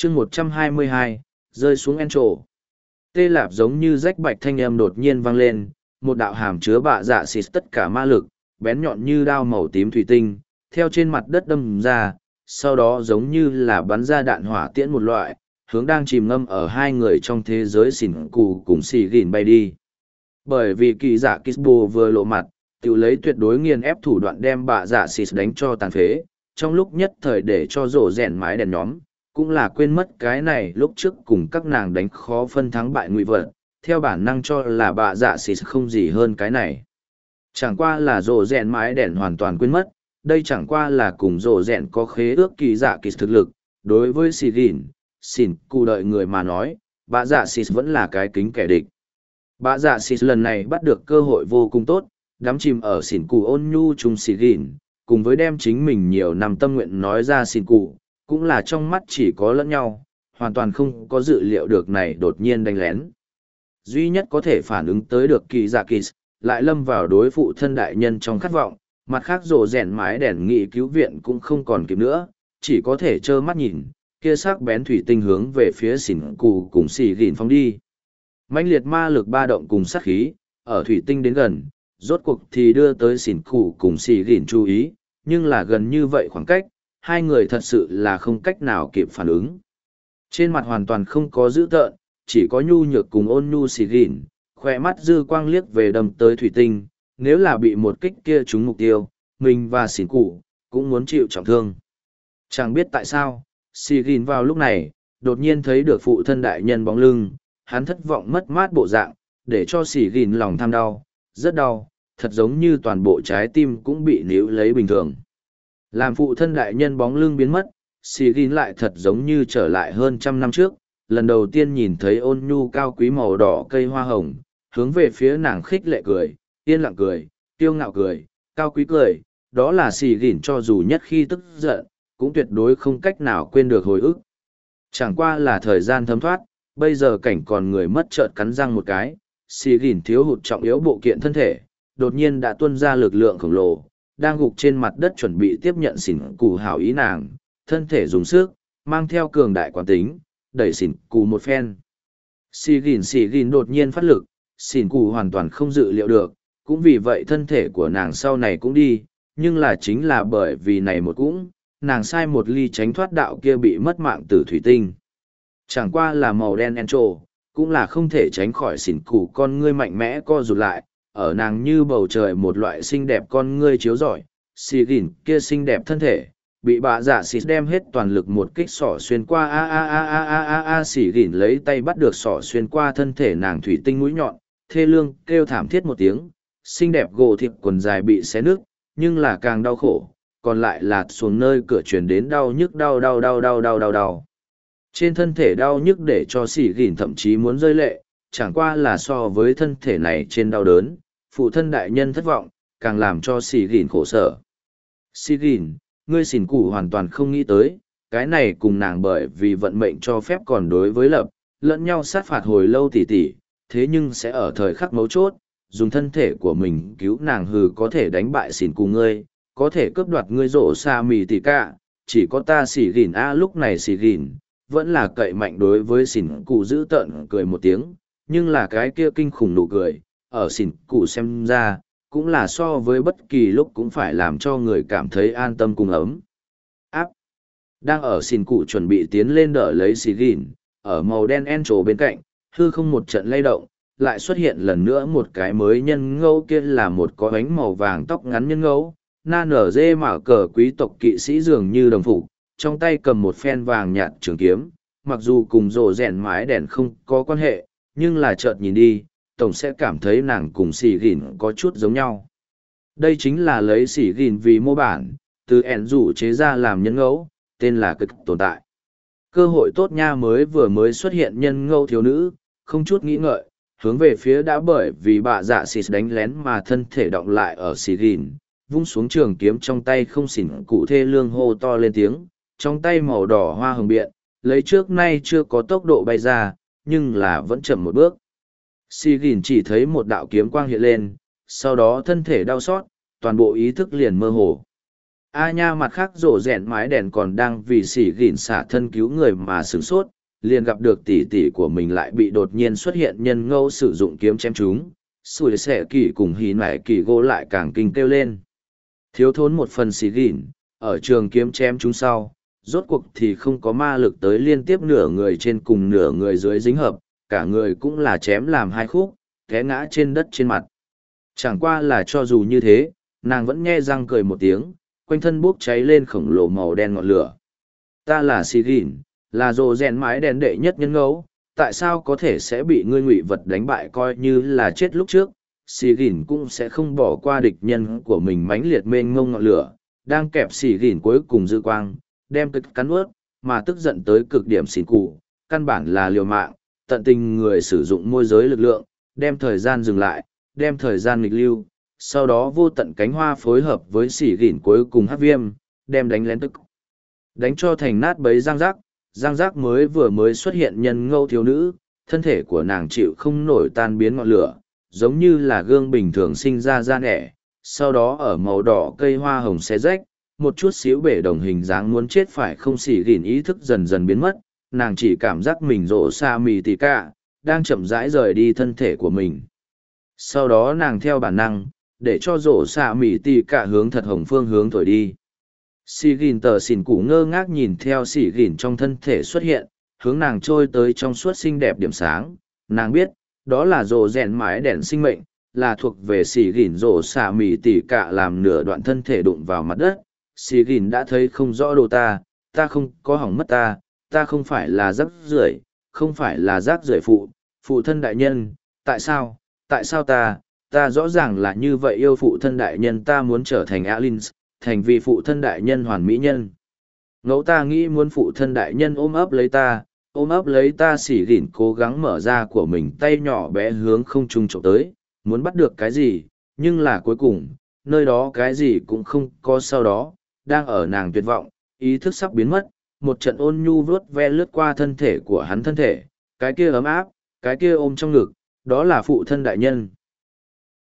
chương 122, rơi xuống en trổ. Tê lạp giống như rách bạch thanh âm đột nhiên vang lên, một đạo hàm chứa bạ dạ xịt tất cả ma lực, bén nhọn như đao màu tím thủy tinh, theo trên mặt đất đâm ra, sau đó giống như là bắn ra đạn hỏa tiễn một loại, hướng đang chìm ngâm ở hai người trong thế giới xỉn cù cùng xì gìn bay đi. Bởi vì kỳ dạ Kisbo vừa lộ mặt, tự lấy tuyệt đối nghiền ép thủ đoạn đem bạ dạ xịt đánh cho tàn phế, trong lúc nhất thời để cho rổ rèn mái đèn nhóm, cũng là quên mất cái này lúc trước cùng các nàng đánh khó phân thắng bại ngụy vật, theo bản năng cho là bạ dạ xịt không gì hơn cái này. Chẳng qua là rổ rèn mái đèn hoàn toàn quên mất, đây chẳng qua là cùng rổ rèn có khế ước kỳ dạ kỳ thực lực, đối với xì gìn, xỉn cụ đợi người mà nói, bạ dạ xịt vẫn là cái kính kẻ địch. Bạ dạ xịt lần này bắt được cơ hội vô cùng tốt, đắm chìm ở xỉn cụ ôn nhu chung xì gìn, cùng với đem chính mình nhiều năm tâm nguyện nói ra xỉn cụ, cũng là trong mắt chỉ có lẫn nhau, hoàn toàn không có dự liệu được này đột nhiên đánh lén. Duy nhất có thể phản ứng tới được kỳ dạ kỳ, lại lâm vào đối phụ thân đại nhân trong khát vọng, mặt khác rồ rèn mái đèn nghị cứu viện cũng không còn kịp nữa, chỉ có thể trơ mắt nhìn, kia sắc bén thủy tinh hướng về phía xỉn cụ cùng xì gìn phóng đi. Mãnh liệt ma lực ba động cùng sát khí, ở thủy tinh đến gần, rốt cuộc thì đưa tới xỉn cụ cùng xì gìn chú ý, nhưng là gần như vậy khoảng cách, hai người thật sự là không cách nào kịp phản ứng. Trên mặt hoàn toàn không có dữ tợn, chỉ có nhu nhược cùng ôn nhu xì gìn, khoe mắt dư quang liếc về đâm tới thủy tinh, nếu là bị một kích kia trúng mục tiêu, mình và xỉn cụ cũng muốn chịu trọng thương. Chẳng biết tại sao, xì gìn vào lúc này, đột nhiên thấy được phụ thân đại nhân bóng lưng, hắn thất vọng mất mát bộ dạng, để cho xì gìn lòng tham đau, rất đau, thật giống như toàn bộ trái tim cũng bị níu lấy bình thường. Làm phụ thân đại nhân bóng lưng biến mất, xì gìn lại thật giống như trở lại hơn 100 năm trước, lần đầu tiên nhìn thấy ôn nhu cao quý màu đỏ cây hoa hồng, hướng về phía nàng khích lệ cười, yên lặng cười, kiêu ngạo cười, cao quý cười, đó là xì gìn cho dù nhất khi tức giận, cũng tuyệt đối không cách nào quên được hồi ức. Chẳng qua là thời gian thấm thoát, bây giờ cảnh còn người mất chợt cắn răng một cái, xì gìn thiếu hụt trọng yếu bộ kiện thân thể, đột nhiên đã tuôn ra lực lượng khổng lồ, đang gục trên mặt đất chuẩn bị tiếp nhận xỉn cù hảo ý nàng, thân thể dùng sức, mang theo cường đại quán tính, đẩy xỉn cù một phen. Xì gìn đột nhiên phát lực, xỉn cù hoàn toàn không dự liệu được, cũng vì vậy thân thể của nàng sau này cũng đi, nhưng là chính là bởi vì này một cũng, nàng sai một ly tránh thoát đạo kia bị mất mạng từ thủy tinh. Chẳng qua là màu đen en trồ, cũng là không thể tránh khỏi xỉn cù con ngươi mạnh mẽ co rụt lại, ở nàng như bầu trời một loại xinh đẹp con ngươi chiếu rọi, xì gìn kia xinh đẹp thân thể, bị bạ dạ xịt đem hết toàn lực một kích sỏ xuyên qua xì gìn lấy tay bắt được sỏ xuyên qua thân thể nàng thủy tinh mũi nhọn, thê lương kêu thảm thiết một tiếng, xinh đẹp gỗ thịt quần dài bị xé nứt, nhưng là càng đau khổ, còn lại là xuống nơi cửa truyền đến đau nhức đau. Trên thân thể đau nhức để cho xì gìn thậm chí muốn rơi lệ, chẳng qua là so với thân thể này trên đau đớn, phụ thân đại nhân thất vọng, càng làm cho xì gìn khổ sở. Xì gìn, ngươi xỉn cụ hoàn toàn không nghĩ tới, cái này cùng nàng bởi vì vận mệnh cho phép còn đối với lập, lẫn nhau sát phạt hồi lâu tỉ tỉ, thế nhưng sẽ ở thời khắc mấu chốt, dùng thân thể của mình cứu nàng hừ có thể đánh bại xỉn cụ ngươi, có thể cướp đoạt ngươi rổ xa mì tỉ cả, chỉ có ta xỉ gìn lúc này xỉ gìn, vẫn là cậy mạnh đối với xỉn cụ giữ tợn cười một tiếng, nhưng là cái kia kinh khủng nụ cười, ở xỉn cụ xem ra, cũng là so với bất kỳ lúc cũng phải làm cho người cảm thấy an tâm cùng ấm. Áp. Đang ở xỉn cụ chuẩn bị tiến lên đỡ lấy xỉ gìn, ở màu đen en trổ bên cạnh, hư không một trận lay động, lại xuất hiện lần nữa một cái mới nhân ngẫu kia là một có bánh màu vàng tóc ngắn nhân ngẫu, na nở dê mở cờ quý tộc kỵ sĩ dường như đồng phục, trong tay cầm một phen vàng nhạt trường kiếm, mặc dù cùng rồ rèn mái đèn không có quan hệ, nhưng là chợt nhìn đi, tổng sẽ cảm thấy nàng cùng xỉ gìn có chút giống nhau. Đây chính là lấy xỉ gìn vì mô bản, từ ẻn rủ chế ra làm nhân ngẫu, tên là cực tồn tại. Cơ hội tốt nha mới xuất hiện nhân ngẫu thiếu nữ, không chút nghĩ ngợi, hướng về phía đã bởi vì bạ dạ xịt đánh lén mà thân thể động lại ở xỉ gìn, vung xuống trường kiếm trong tay không xỉn cụ thê lương hô to lên tiếng, trong tay màu đỏ hoa hồng biện, lấy trước nay chưa có tốc độ bay ra, nhưng là vẫn chậm một bước. Xỉ gìn chỉ thấy một đạo kiếm quang hiện lên, sau đó thân thể đau xót, toàn bộ ý thức liền mơ hồ. A nha mặt khác rổ rèn mái đèn còn đang vì xỉ gỉn xả thân cứu người mà sửng sốt, liền gặp được tỷ tỷ của mình lại bị đột nhiên xuất hiện nhân ngẫu sử dụng kiếm chém chúng. Sủi xẻ kỳ cùng hí nải kỳ gỗ lại càng kinh kêu lên. Thiếu thốn một phần xỉ gỉn, ở trường kiếm chém chúng sau, rốt cuộc thì không có ma lực tới liên tiếp nửa người trên cùng nửa người dưới dính hợp, cả người cũng là chém làm hai khúc, té ngã trên đất trên mặt. Chẳng qua là cho dù như thế, nàng vẫn nhe răng cười một tiếng, quanh thân bốc cháy lên khổng lồ màu đen ngọn lửa. Ta là xì gỉn, là rồ rèn mái đèn đệ nhất nhân ngẫu, tại sao có thể sẽ bị ngươi ngụy vật đánh bại coi như là chết lúc trước. Xì gỉn cũng sẽ không bỏ qua địch nhân của mình mãnh liệt mênh mông ngọn lửa, đang kẹp xì gỉn cuối cùng dư quang, đem cực cắn ướt, mà tức giận tới cực điểm xỉn cụ, căn bản là liều mạng, tận tình người sử dụng môi giới lực lượng, đem thời gian dừng lại, đem thời gian nghịch lưu, sau đó vô tận cánh hoa phối hợp với xỉ gỉn cuối cùng hắc viêm, đem đánh lén tức. Đánh cho thành nát bấy giang giác mới xuất hiện nhân ngẫu thiếu nữ, thân thể của nàng chịu không nổi tan biến ngọn lửa, giống như là gương bình thường sinh ra da nẻ, sau đó ở màu đỏ cây hoa hồng xé rách, một chút xíu bể đồng hình dáng muốn chết phải không xỉ gỉn ý thức dần dần biến mất, nàng chỉ cảm giác mình rộ xa mì tì cả, đang chậm rãi rời đi thân thể của mình. Sau đó nàng theo bản năng, để cho rổ xạ mỉ tì cả hướng thật hồng phương hướng thổi đi. Xì gìn tờ xỉn củ ngơ ngác nhìn theo xì gìn trong thân thể xuất hiện, hướng nàng trôi tới trong suốt xinh đẹp điểm sáng. Nàng biết, đó là rổ rèn mái đèn sinh mệnh, là thuộc về xì gìn rổ xạ mỉ tì cả làm nửa đoạn thân thể đụng vào mặt đất. Xì gìn đã thấy không rõ đồ ta không có hỏng mất ta không phải là rác rưởi, không phải là rác rưởi phụ thân đại nhân, tại sao ta rõ ràng là như vậy yêu phụ thân đại nhân, ta muốn trở thành Alins, thành vì phụ thân đại nhân hoàn mỹ nhân. Ngẫu ta nghĩ muốn phụ thân đại nhân ôm ấp lấy ta xỉ gỉn cố gắng mở ra của mình tay nhỏ bé hướng không trung trộm tới, muốn bắt được cái gì, nhưng là cuối cùng, nơi đó cái gì cũng không có sau đó, đang ở nàng tuyệt vọng, ý thức sắp biến mất, một trận ôn nhu vuốt ve lướt qua thân thể của hắn thân thể, cái kia ấm áp, cái kia ôm trong ngực, đó là phụ thân đại nhân.